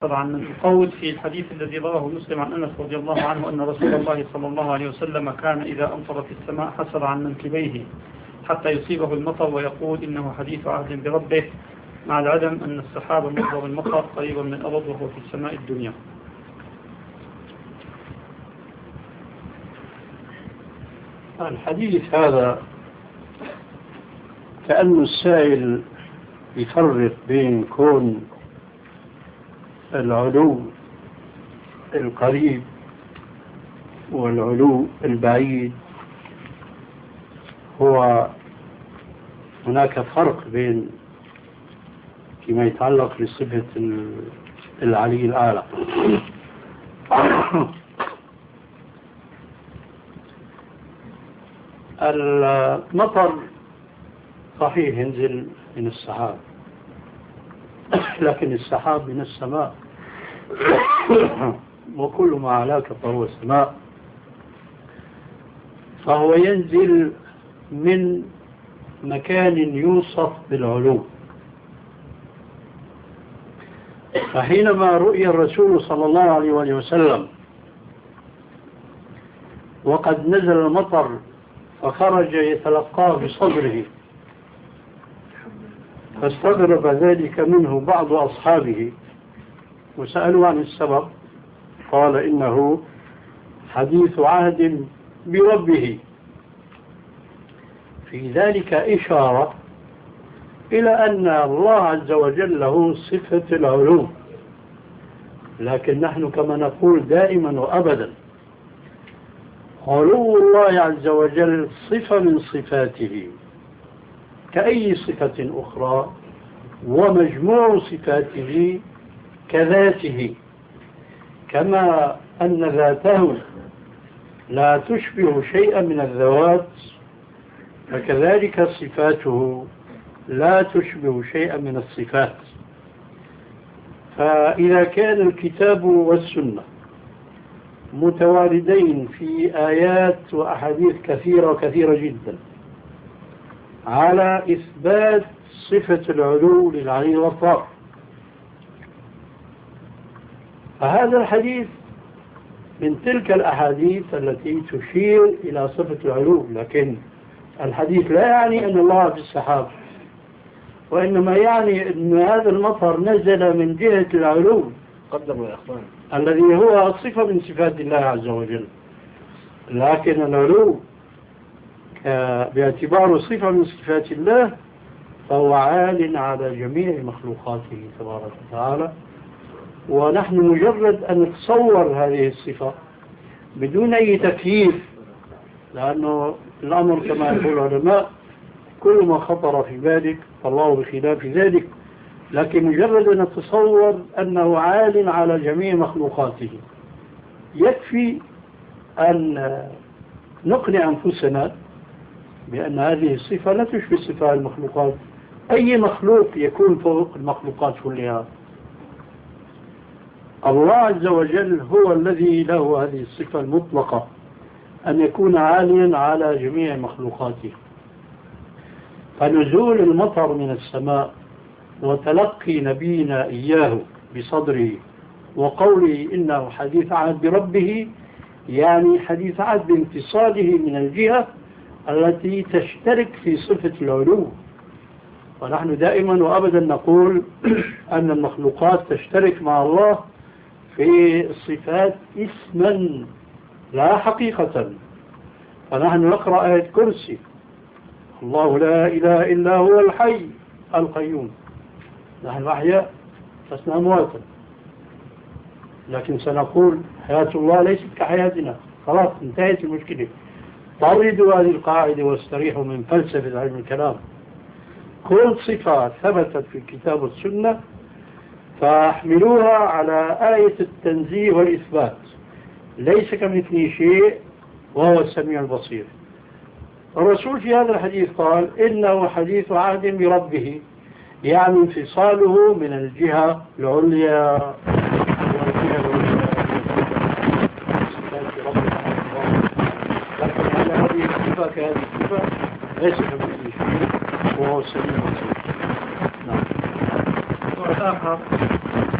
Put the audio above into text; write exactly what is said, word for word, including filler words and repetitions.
طبعا من القول في الحديث الذي رواه مسلم عن أنس رضي الله عنه أن رسول الله صلى الله عليه وسلم كان إذا أمطر في السماء حسر عن منكبيه حتى يصيبه المطر ويقول إنه حديث عهد بربه، مع العلم أن السحاب مصدر المطر قريبا من الأرض وهو في السماء الدنيا. الحديث هذا كأن السائل يفرق بين كون العلو القريب والعلو البعيد. هو هناك فرق بين فيما يتعلق بصفة العلي الأعلى. المطر صحيح ينزل من السحاب، لكن السحاب من السماء وكل ما علاك فهو السماء، فهو ينزل من مكان يوصف بالعلو. فحينما رؤي الرسول صلى الله عليه وسلم وقد نزل المطر فخرج يتلقاه بصدره، فاستغرب ذلك منه بعض أصحابه وسألوا عن السبب، قال إنه حديث عهد بربه. في ذلك إشارة إلى أن الله عز وجل له صفة العلو، لكن نحن كما نقول دائما وأبدا علو الله عز وجل صفة من صفاته كأي صفة أخرى، ومجموع صفاته كذاته، كما أن ذاته لا تشبه شيئا من الذوات، فكذلك صفاته لا تشبه شيئا من الصفات. فإذا كان الكتاب والسنة متواردين في آيات وأحاديث كثيرة وكثيرة جدا على إثبات صفة العلو للعلي الغفار، فهذا الحديث من تلك الأحاديث التي تشير إلى صفة العلو، لكن الحديث لا يعني أن الله في السحاب، وإنما يعني أن هذا المطر نزل من جهة العلو قدموا يا أخوان الذي هو صفة من صفات الله عز وجل. لكن العلو باعتباره صفة من صفات الله فهو عال على جميع مخلوقاته تبارك وتعالى، ونحن مجرد أن نتصور هذه الصفة بدون أي تكييف، لأنه الأمر كما يقول العلماء كل ما خطر في بالك فالله بخلاف ذلك، لكن مجرد أن نتصور أنه عال على جميع مخلوقاته يكفي أن نقنع أنفسنا بأن هذه الصفة لا تشبه صفات المخلوقات. أي مخلوق يكون فوق المخلوقات كلها؟ الله عز وجل هو الذي له هذه الصفة المطلقة أن يكون عاليا على جميع مخلوقاته. فنزول المطر من السماء وتلقي نبينا إياه بصدره وقوله إنه حديث عهد بربه، يعني حديث عهد بانتصاله من الجهة التي تشترك في صفة العلو. ونحن دائما وأبدا نقول أن المخلوقات تشترك مع الله في الصفات اسما لا حقيقة. فنحن نقرأ آية كرسي الله لا إله إلا هو الحي القيوم، نحن أحياء لسنا أمواتا، لكن سنقول حياة الله ليست كحياتنا، خلاص انتهت المشكلة. طردوا هذه القاعدة واستريحوا من فلسفة علم الكلام. كل صفة ثبتت في الكتاب والسنة فاحملوها على آية التنزيه والإثبات، ليس كمثله شيء وهو السميع البصير. الرسول في هذا الحديث قال إنه حديث عهد بربه، يعني انفصاله من الجهة العليا والجهة العليا لكن على هذه الصفة كهذه الصفة ليس كمثله شيء وهو السميع البصير. نعم. سؤال آخر